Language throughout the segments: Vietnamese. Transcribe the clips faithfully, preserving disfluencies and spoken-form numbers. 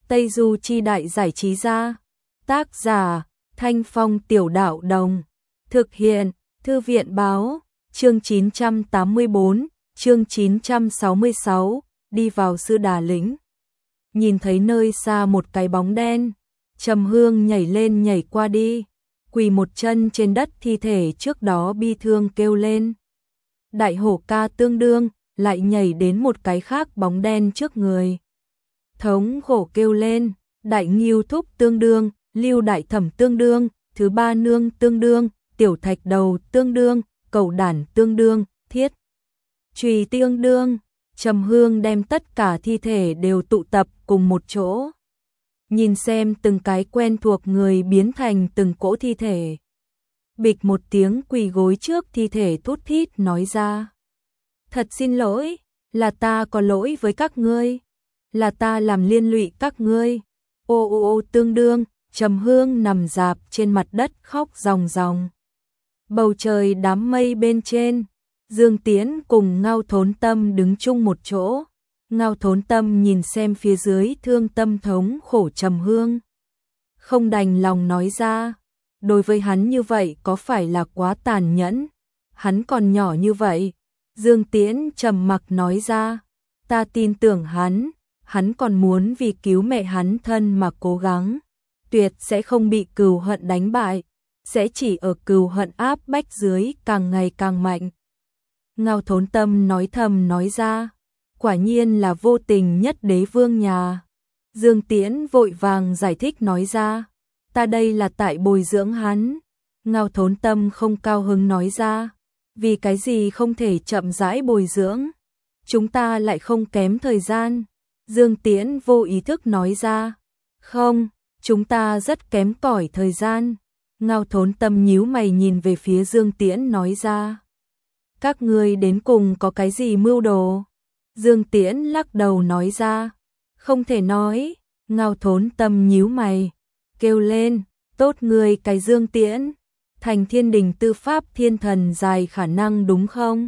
Tây Du Chi Đại Giải Trí Gia. Tác giả Thanh Phong Tiểu Đạo Đồng. Thực hiện Thư viện Báo. Chương chín trăm tám mươi bốn, chương chín trăm sáu mươi sáu, đi vào Sư Đà Lĩnh. Nhìn thấy nơi xa một cái bóng đen, Trầm Hương nhảy lên nhảy qua đi, quỳ một chân trên đất thi thể trước đó bi thương kêu lên. Đại Hổ Ca tương đương, lại nhảy đến một cái khác bóng đen trước người. Thống khổ kêu lên, Đại Ngưu Thúc tương đương, Lưu Đại Thẩm tương đương, Thứ Ba Nương tương đương, Tiểu Thạch Đầu tương đương, Cẩu Đản tương đương, Thiết Trùy tương đương. Trầm Hương đem tất cả thi thể đều tụ tập cùng một chỗ. Nhìn xem từng cái quen thuộc người biến thành từng cỗ thi thể. Bịch một tiếng quỳ gối trước thi thể thút thít nói ra. Thật xin lỗi, là ta có lỗi với các ngươi. Là ta làm liên lụy các ngươi. Ô ô ô tương đương, Trầm Hương nằm rạp trên mặt đất khóc ròng ròng. Bầu trời đám mây bên trên, Dương Tiễn cùng Ngao Thốn Tâm đứng chung một chỗ. Ngao Thốn Tâm nhìn xem phía dưới thương tâm thống khổ Trầm Hương. Không đành lòng nói ra, đối với hắn như vậy có phải là quá tàn nhẫn, hắn còn nhỏ như vậy. Dương Tiễn trầm mặc nói ra, ta tin tưởng hắn, hắn còn muốn vì cứu mẹ hắn thân mà cố gắng, tuyệt sẽ không bị cừu hận đánh bại, sẽ chỉ ở cừu hận áp bách dưới càng ngày càng mạnh. Ngao Thốn Tâm nói thầm nói ra, quả nhiên là vô tình nhất đế vương nhà. Dương Tiễn vội vàng giải thích nói ra, ta đây là tại bồi dưỡng hắn. Ngao Thốn Tâm không cao hứng nói ra, vì cái gì không thể chậm rãi bồi dưỡng, chúng ta lại không kém thời gian. Dương Tiễn vô ý thức nói ra, không, chúng ta rất kém cỏi thời gian. Ngao Thốn Tâm nhíu mày nhìn về phía Dương Tiễn nói ra, các ngươi đến cùng có cái gì mưu đồ? Dương Tiễn lắc đầu nói ra, không thể nói. Ngao Thốn Tâm nhíu mày, kêu lên, tốt ngươi cái Dương Tiễn, thành thiên đình tư pháp thiên thần dài khả năng đúng không?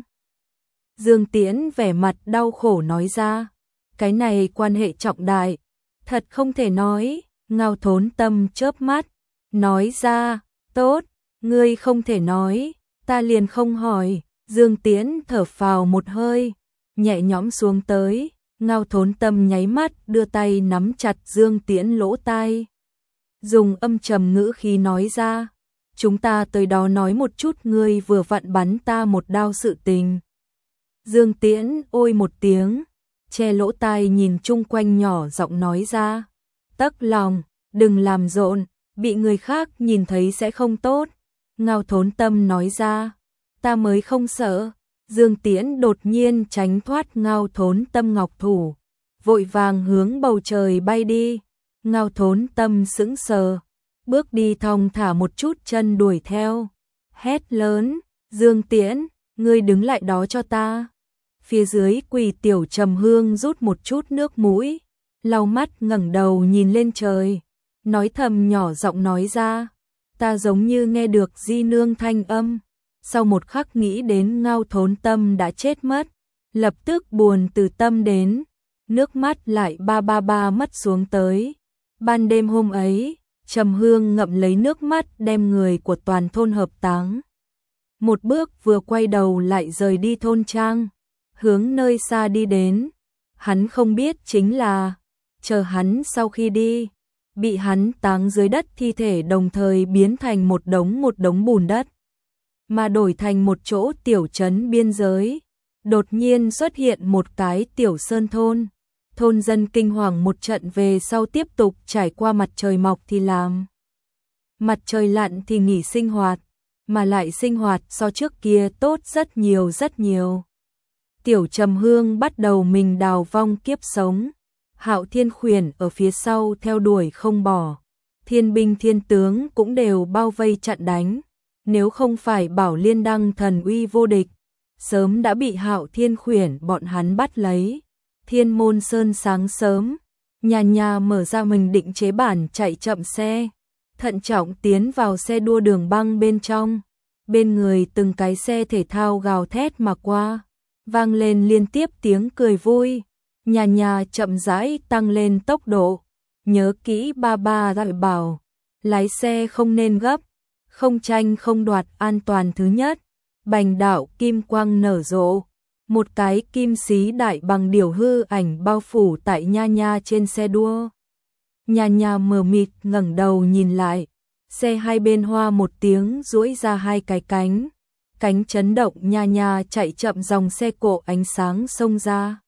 Dương Tiễn vẻ mặt đau khổ nói ra, cái này quan hệ trọng đại, thật không thể nói. Ngao Thốn Tâm chớp mắt, nói ra, tốt, ngươi không thể nói, ta liền không hỏi. Dương Tiễn thở phào một hơi, nhẹ nhõm xuống tới. Ngao Thốn Tâm nháy mắt đưa tay nắm chặt Dương Tiễn lỗ tai, dùng âm trầm ngữ khí nói ra, chúng ta tới đó nói một chút ngươi vừa vặn bắn ta một đao sự tình. Dương Tiễn ôi một tiếng, che lỗ tai nhìn chung quanh nhỏ giọng nói ra, tấc lòng, đừng làm rộn, bị người khác nhìn thấy sẽ không tốt. Ngao Thốn Tâm nói ra, ta mới không sợ. Dương Tiễn đột nhiên tránh thoát Ngao Thốn Tâm ngọc thủ, vội vàng hướng bầu trời bay đi. Ngao Thốn Tâm sững sờ, bước đi thong thả một chút chân đuổi theo, hét lớn, Dương Tiễn, ngươi đứng lại đó cho ta. Phía dưới quỳ tiểu Trầm Hương rút một chút nước mũi, lau mắt ngẩng đầu nhìn lên trời, nói thầm nhỏ giọng nói ra, ta giống như nghe được di nương thanh âm. Sau một khắc nghĩ đến Ngao Thốn Tâm đã chết mất, lập tức buồn từ tâm đến, nước mắt lại ba ba ba mất xuống tới. Ban đêm hôm ấy, Trầm Hương ngậm lấy nước mắt đem người của toàn thôn hợp táng. Một bước vừa quay đầu lại rời đi thôn trang, hướng nơi xa đi đến. Hắn không biết chính là, chờ hắn sau khi đi, bị hắn táng dưới đất thi thể đồng thời biến thành một đống một đống bùn đất, mà đổi thành một chỗ tiểu trấn biên giới. Đột nhiên xuất hiện một cái tiểu sơn thôn, thôn dân kinh hoàng một trận về sau tiếp tục trải qua mặt trời mọc thì làm, mặt trời lặn thì nghỉ sinh hoạt, mà lại sinh hoạt so trước kia tốt rất nhiều rất nhiều. Tiểu Trầm Hương bắt đầu mình đào vong kiếp sống, Hạo Thiên Khuyển ở phía sau theo đuổi không bỏ, thiên binh thiên tướng cũng đều bao vây chặn đánh. Nếu không phải Bảo Liên Đăng thần uy vô địch, sớm đã bị Hạo Thiên Khuyển bọn hắn bắt lấy. Thiên Môn Sơn sáng sớm, nhà nhà mở ra mình định chế bản chạy chậm xe, thận trọng tiến vào xe đua đường băng bên trong. Bên người từng cái xe thể thao gào thét mà qua, vang lên liên tiếp tiếng cười vui. Nhà nhà chậm rãi tăng lên tốc độ, nhớ kỹ ba ba dạy bảo, lái xe không nên gấp, không tranh không đoạt, an toàn thứ nhất. Bành đạo kim quang nở rộ, một cái kim xí đại bằng điểu hư ảnh bao phủ tại Nha Nha trên xe đua. Nha Nha mờ mịt ngẩng đầu nhìn lại, xe hai bên hoa một tiếng duỗi ra hai cái cánh, cánh chấn động, Nha Nha chạy chậm, dòng xe cộ ánh sáng xông ra.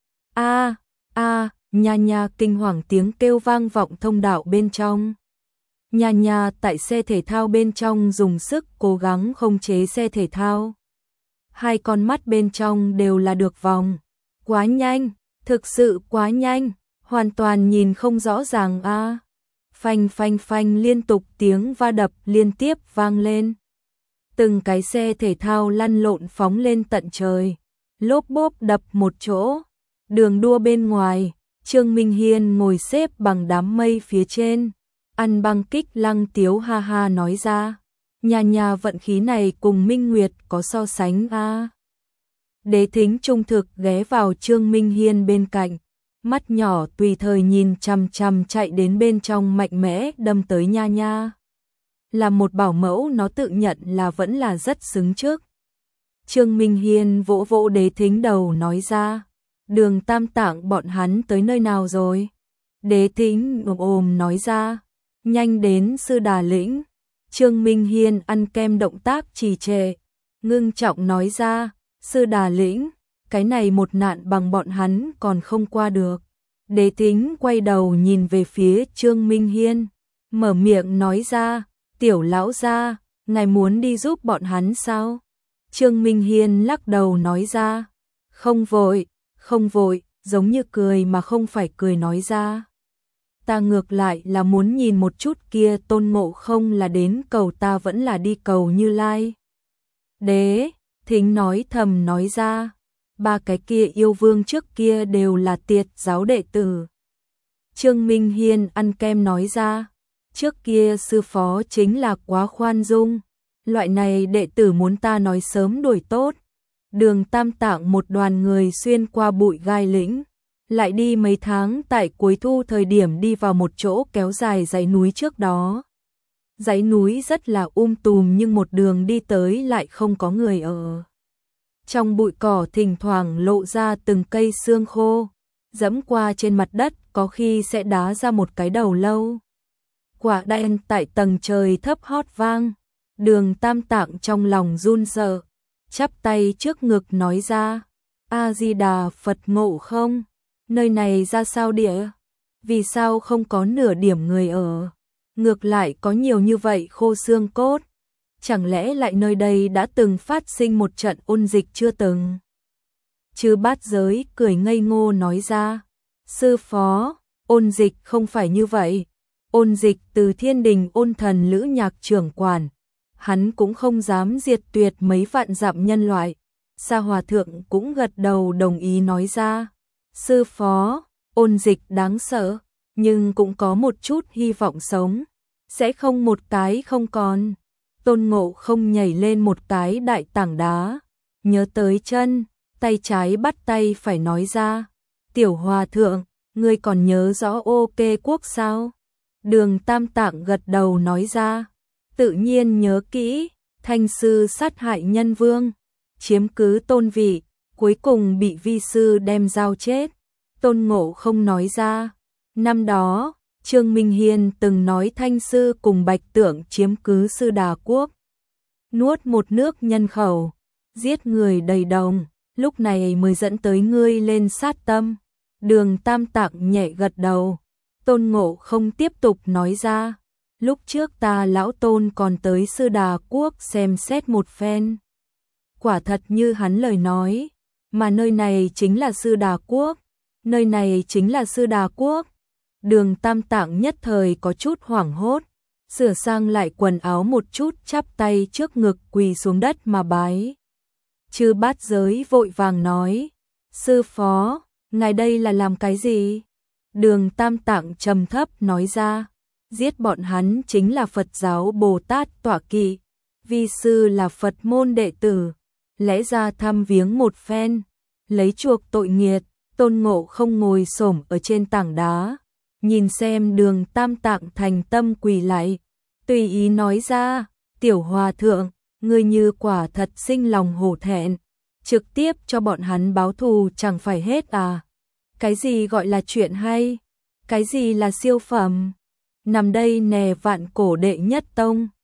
A a, Nha Nha kinh hoàng, tiếng kêu vang vọng thông đạo bên trong. Nha Nha tại xe thể thao bên trong dùng sức cố gắng khống chế xe thể thao. Hai con mắt bên trong đều là được vòng. Quá nhanh, thực sự quá nhanh, hoàn toàn nhìn không rõ ràng a. À. Phanh phanh phanh liên tục tiếng va đập liên tiếp vang lên. Từng cái xe thể thao lăn lộn phóng lên tận trời, lốp bốp đập một chỗ. Đường đua bên ngoài, Trương Minh Hiên ngồi xếp bằng đám mây phía trên, ăn băng kích Lăng Tiếu ha ha nói ra. Nha Nha vận khí này cùng Minh Nguyệt có so sánh a. À. Đế Thính trung thực ghé vào Trương Minh Hiên bên cạnh, mắt nhỏ tùy thời nhìn chằm chằm chạy đến bên trong, mạnh mẽ đâm tới Nha Nha. Là một bảo mẫu nó tự nhận là vẫn là rất xứng trước. Trương Minh Hiên vỗ vỗ Đế Thính đầu nói ra, Đường Tam Tạng bọn hắn tới nơi nào rồi? Đế Thính ồm ồm nói ra, nhanh đến Sư Đà Lĩnh. Trương Minh Hiên ăn kem động tác trì trệ, ngưng trọng nói ra, Sư Đà Lĩnh, cái này một nạn bằng bọn hắn còn không qua được. Đế Thính quay đầu nhìn về phía Trương Minh Hiên, mở miệng nói ra, tiểu lão gia, ngài muốn đi giúp bọn hắn sao? Trương Minh Hiên lắc đầu nói ra, không vội, không vội, giống như cười mà không phải cười nói ra. Ta ngược lại là muốn nhìn một chút kia Tôn Ngộ Không là đến cầu ta vẫn là đi cầu Như Lai. Đế Thính nói thầm nói ra, ba cái kia yêu vương trước kia đều là Tiệt giáo đệ tử. Trương Minh Hiên ăn kem nói ra, trước kia sư phó chính là quá khoan dung, loại này đệ tử muốn ta nói sớm đuổi tốt. Đường Tam Tạng một đoàn người xuyên qua bụi gai lĩnh, lại đi mấy tháng, tại cuối thu thời điểm đi vào một chỗ kéo dài dãy núi trước đó. Dãy núi rất là um tùm nhưng một đường đi tới lại không có người ở. Trong bụi cỏ thỉnh thoảng lộ ra từng cây xương khô, dẫm qua trên mặt đất có khi sẽ đá ra một cái đầu lâu. Quả đen tại tầng trời thấp hót vang, Đường Tam Tạng trong lòng run sợ, chắp tay trước ngực nói ra, A Di Đà Phật Ngộ Không, nơi này ra sao địa? Vì sao không có nửa điểm người ở? Ngược lại có nhiều như vậy khô xương cốt. Chẳng lẽ lại nơi đây đã từng phát sinh một trận ôn dịch chưa từng? Chư Bát Giới cười ngây ngô nói ra, sư phó, ôn dịch không phải như vậy. Ôn dịch từ thiên đình Ôn Thần Lữ Nhạc trưởng quản, hắn cũng không dám diệt tuyệt mấy vạn dặm nhân loại. Sa Hòa Thượng cũng gật đầu đồng ý nói ra, sư phó, ôn dịch đáng sợ, nhưng cũng có một chút hy vọng sống, sẽ không một cái không còn. Tôn Ngộ Không nhảy lên một cái đại tảng đá, nhớ tới chân, tay trái bắt tay phải nói ra, tiểu hòa thượng, ngươi còn nhớ rõ ô kê quốc sao? Đường Tam Tạng gật đầu nói ra, tự nhiên nhớ kỹ, Thanh sư sát hại nhân vương, chiếm cứ tôn vị, cuối cùng bị vi sư đem dao chết. Tôn Ngộ Không nói ra, năm đó, Trương Minh Hiên từng nói Thanh sư cùng Bạch Tượng chiếm cứ Sư Đà quốc, nuốt một nước nhân khẩu, giết người đầy đồng, lúc này mới dẫn tới ngươi lên sát tâm. Đường Tam Tạng nhẹ gật đầu. Tôn Ngộ Không tiếp tục nói ra, lúc trước ta lão Tôn còn tới Sư Đà quốc xem xét một phen. Quả thật như hắn lời nói, mà nơi này chính là Sư Đà quốc, nơi này chính là Sư Đà quốc. Đường Tam Tạng nhất thời có chút hoảng hốt, sửa sang lại quần áo một chút, chắp tay trước ngực quỳ xuống đất mà bái. Chư Bát Giới vội vàng nói, sư phó, ngài đây là làm cái gì? Đường Tam Tạng trầm thấp nói ra, giết bọn hắn chính là Phật giáo Bồ Tát tọa kỵ, vi sư là Phật môn đệ tử, lẽ ra thăm viếng một phen, lấy chuộc tội nghiệt. Tôn Ngộ Không ngồi xổm ở trên tảng đá, nhìn xem Đường Tam Tạng thành tâm quỳ lạy, tùy ý nói ra, tiểu hòa thượng, ngươi như quả thật sinh lòng hổ thẹn, trực tiếp cho bọn hắn báo thù chẳng phải hết à? Cái gì gọi là chuyện hay? Cái gì là siêu phẩm? Nằm đây nè vạn cổ đệ nhất tông.